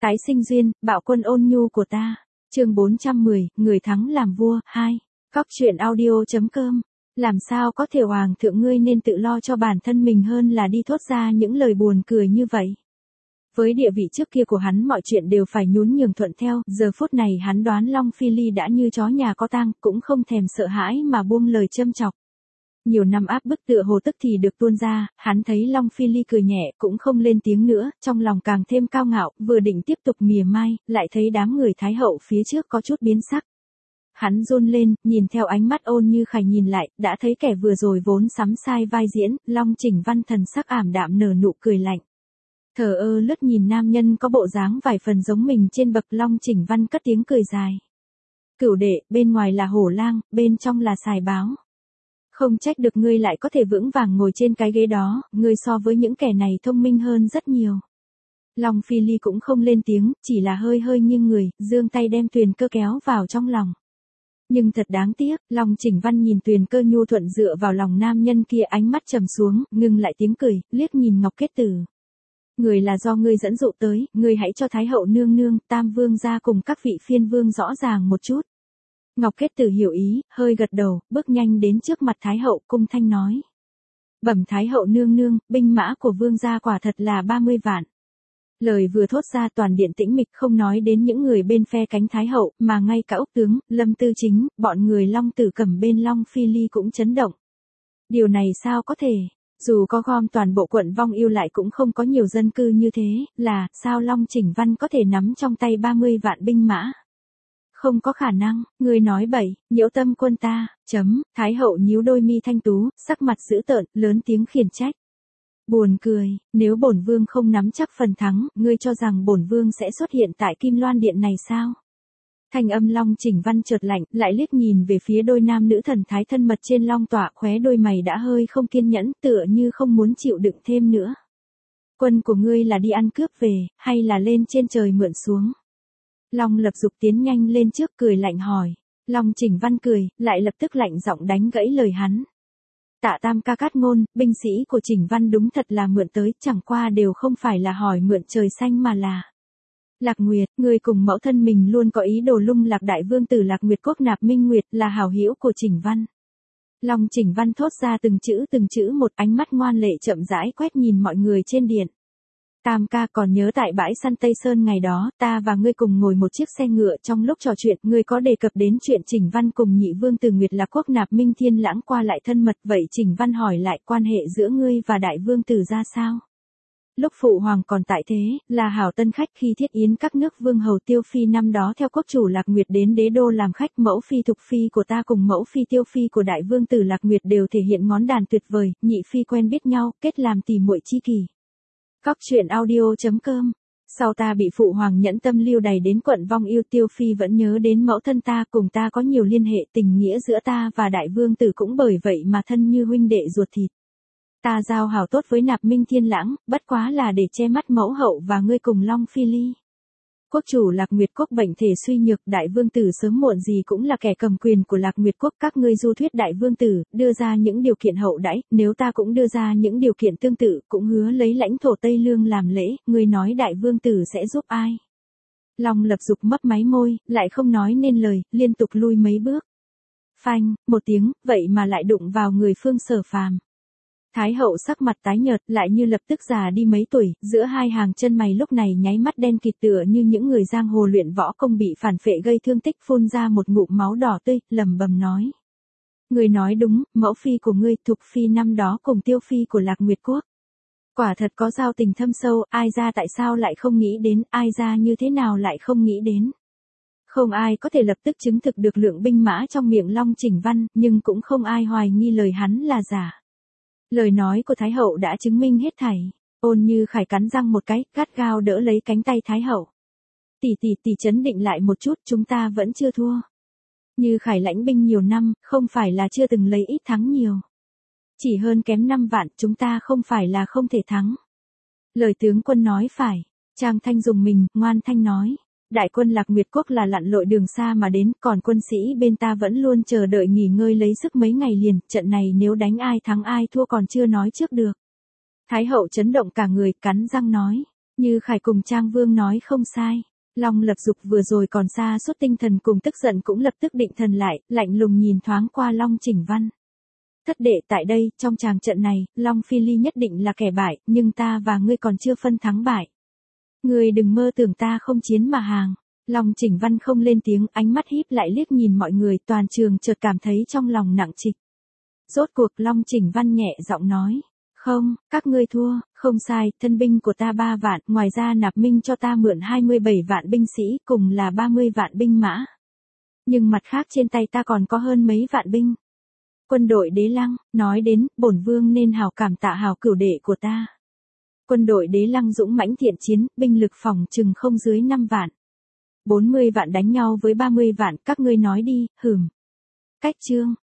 Tái sinh duyên, bạo quân ôn nhu của ta. Chương 410, người thắng làm vua, 2. Góc truyện audio.com. Làm sao có thể hoàng thượng, ngươi nên tự lo cho bản thân mình hơn là đi thốt ra những lời buồn cười như vậy. Với địa vị trước kia của hắn, mọi chuyện đều phải nhún nhường thuận theo, giờ phút này hắn đoán Long Phi Ly đã như chó nhà có tang, cũng không thèm sợ hãi mà buông lời châm chọc. Nhiều năm áp bức tựa hồ tức thì được tuôn ra, hắn thấy Long Phi Ly cười nhẹ cũng không lên tiếng nữa, trong lòng càng thêm cao ngạo, vừa định tiếp tục mỉa mai, lại thấy đám người Thái hậu phía trước có chút biến sắc. Hắn run lên, nhìn theo ánh mắt Ôn Như Khải nhìn lại, đã thấy kẻ vừa rồi vốn sắm sai vai diễn, Long Chỉnh Văn thần sắc ảm đạm nở nụ cười lạnh. Thờ ơ lướt nhìn nam nhân có bộ dáng vài phần giống mình trên bậc, Long Chỉnh Văn cất tiếng cười dài. Cửu đệ, bên ngoài là hổ lang, bên trong là sài báo. Không trách được ngươi lại có thể vững vàng ngồi trên cái ghế đó, ngươi so với những kẻ này thông minh hơn rất nhiều. Long Phi Ly cũng không lên tiếng, chỉ là hơi hơi nghiêng người, giương tay đem Tuyền Cơ kéo vào trong lòng. Nhưng thật đáng tiếc, Long Chỉnh Văn nhìn Tuyền Cơ nhu thuận dựa vào lòng nam nhân kia, ánh mắt trầm xuống, ngừng lại tiếng cười, liếc nhìn Ngọc Kết Tử. Người là do ngươi dẫn dụ tới, ngươi hãy cho Thái hậu nương nương, Tam vương gia cùng các vị phiên vương rõ ràng một chút. Ngọc Kết Tử hiểu ý, hơi gật đầu, bước nhanh đến trước mặt Thái hậu, cung thanh nói. Bẩm Thái hậu nương nương, binh mã của vương gia quả thật là 30 vạn. Lời vừa thốt ra toàn điện tĩnh mịch, không nói đến những người bên phe cánh Thái hậu, mà ngay cả Úc tướng, Lâm Tư Chính, bọn người Long Tử Cẩm bên Long Phi Ly cũng chấn động. Điều này sao có thể? Dù có gom toàn bộ quận Vong Yêu lại cũng không có nhiều dân cư như thế, là, sao Long Chỉnh Văn có thể nắm trong tay 30 vạn binh mã? Không có khả năng, ngươi nói bậy, nhiễu tâm quân ta, Thái hậu nhíu đôi mi thanh tú, sắc mặt dữ tợn, lớn tiếng khiển trách. Buồn cười, nếu bổn vương không nắm chắc phần thắng, ngươi cho rằng bổn vương sẽ xuất hiện tại Kim Loan Điện này sao? Thanh âm Long Chỉnh Văn chợt lạnh, lại liếc nhìn về phía đôi nam nữ thần thái thân mật trên long tọa, khóe đôi mày đã hơi không kiên nhẫn, tựa như không muốn chịu đựng thêm nữa. Quân của ngươi là đi ăn cướp về, hay là lên trên trời mượn xuống? Long Lập Dục tiến nhanh lên trước, cười lạnh hỏi. Long Chỉnh Văn cười, lại lập tức lạnh giọng đánh gãy lời hắn. Tạ Tam ca cát ngôn, binh sĩ của Chỉnh Văn đúng thật là mượn tới, chẳng qua đều không phải là hỏi mượn trời xanh mà là. Lạc Nguyệt, người cùng mẫu thân mình luôn có ý đồ lung lạc đại vương tử Lạc Nguyệt Quốc Nạp Minh Nguyệt, là hảo hữu của Chỉnh Văn. Long Chỉnh Văn thốt ra từng chữ một, ánh mắt ngoan lệ chậm rãi quét nhìn mọi người trên điện. Tam ca, còn nhớ tại bãi săn Tây Sơn ngày đó, ta và ngươi cùng ngồi một chiếc xe ngựa, trong lúc trò chuyện, ngươi có đề cập đến chuyện Chỉnh Văn cùng nhị vương tử Nguyệt Lạc Quốc Nạp Minh Thiên Lãng qua lại thân mật, vậy Chỉnh Văn hỏi lại quan hệ giữa ngươi và đại vương tử ra sao? Lúc phụ hoàng còn tại thế, là hảo tân khách khi thiết yến các nước vương hầu Tiêu Phi năm đó theo quốc chủ Lạc Nguyệt đến đế đô làm khách, mẫu phi Thục Phi của ta cùng mẫu phi Tiêu Phi của đại vương tử Lạc Nguyệt đều thể hiện ngón đàn tuyệt vời, nhị phi quen biết nhau, kết làm tỉ muội chi kỷ. Góc truyện audio.com. Sau ta bị phụ hoàng nhẫn tâm lưu đày đến quận Vong Yêu, Tiêu Phi vẫn nhớ đến mẫu thân ta, cùng ta có nhiều liên hệ, tình nghĩa giữa ta và đại vương tử cũng bởi vậy mà thân như huynh đệ ruột thịt. Ta giao hảo tốt với Nạp Minh Thiên Lãng, bất quá là để che mắt mẫu hậu và ngươi cùng Long Phi Ly. Quốc chủ Lạc Nguyệt Quốc bệnh thể suy nhược, đại vương tử sớm muộn gì cũng là kẻ cầm quyền của Lạc Nguyệt Quốc, các ngươi du thuyết đại vương tử, đưa ra những điều kiện hậu đãi, nếu ta cũng đưa ra những điều kiện tương tự, cũng hứa lấy lãnh thổ Tây Lương làm lễ, ngươi nói đại vương tử sẽ giúp ai? Long Lập Dục mấp máy môi, lại không nói nên lời, liên tục lui mấy bước. Phanh, một tiếng, vậy mà lại đụng vào người Phương Sở Phàm. Thái hậu sắc mặt tái nhợt, lại như lập tức già đi mấy tuổi, giữa hai hàng chân mày lúc này nháy mắt đen kịt, tựa như những người giang hồ luyện võ công bị phản phệ gây thương tích, phun ra một ngụm máu đỏ tươi, lẩm bẩm nói. Người nói đúng, mẫu phi của ngươi, Thục Phi năm đó cùng Tiêu Phi của Lạc Nguyệt Quốc. Quả thật có giao tình thâm sâu, ai ra tại sao lại không nghĩ đến, ai ra như thế nào lại không nghĩ đến. Không ai có thể lập tức chứng thực được lượng binh mã trong miệng Long Chỉnh Văn, nhưng cũng không ai hoài nghi lời hắn là giả. Lời nói của Thái hậu đã chứng minh hết thảy. Ôn Như Khải cắn răng một cái, gắt gao đỡ lấy cánh tay Thái hậu. Tỷ chấn định lại một chút, chúng ta vẫn chưa thua. Như Khải lãnh binh nhiều năm, không phải là chưa từng lấy ít thắng nhiều. Chỉ hơn kém 5 vạn, chúng ta không phải là không thể thắng. Lời tướng quân nói phải. Trang Thanh dùng mình, ngoan thanh nói. Đại quân Lạc Nguyệt Quốc là lặn lội đường xa mà đến, còn quân sĩ bên ta vẫn luôn chờ đợi nghỉ ngơi lấy sức mấy ngày liền, trận này nếu đánh ai thắng ai thua còn chưa nói trước được. Thái hậu chấn động cả người, cắn răng nói, Như Khải cùng Trang Vương nói không sai. Long Lập Dục vừa rồi còn xa suốt tinh thần cùng tức giận cũng lập tức định thần lại, lạnh lùng nhìn thoáng qua Long Chỉnh Văn. Thất đệ tại đây, trong tràng trận này, Long Phi Ly nhất định là kẻ bại, nhưng ta và ngươi còn chưa phân thắng bại. Ngươi đừng mơ tưởng ta không chiến mà hàng. Long Chỉnh Văn không lên tiếng, ánh mắt híp lại liếc nhìn mọi người, toàn trường chợt cảm thấy trong lòng nặng trịch. Rốt cuộc Long Chỉnh Văn nhẹ giọng nói. Không, các ngươi thua, không sai, thân binh của ta 3 vạn, ngoài ra Nạp Minh cho ta mượn 27 vạn binh sĩ, cùng là 30 vạn binh mã. Nhưng mặt khác trên tay ta còn có hơn mấy vạn binh. Quân đội Đế Lăng, nói đến, bổn vương nên hào cảm tạ hào cửu đệ của ta. Quân đội Đế Lăng dũng mãnh thiện chiến, binh lực phòng chừng không dưới 5 vạn. 40 vạn đánh nhau với 30 vạn, các ngươi nói đi, hửm. Cách chương.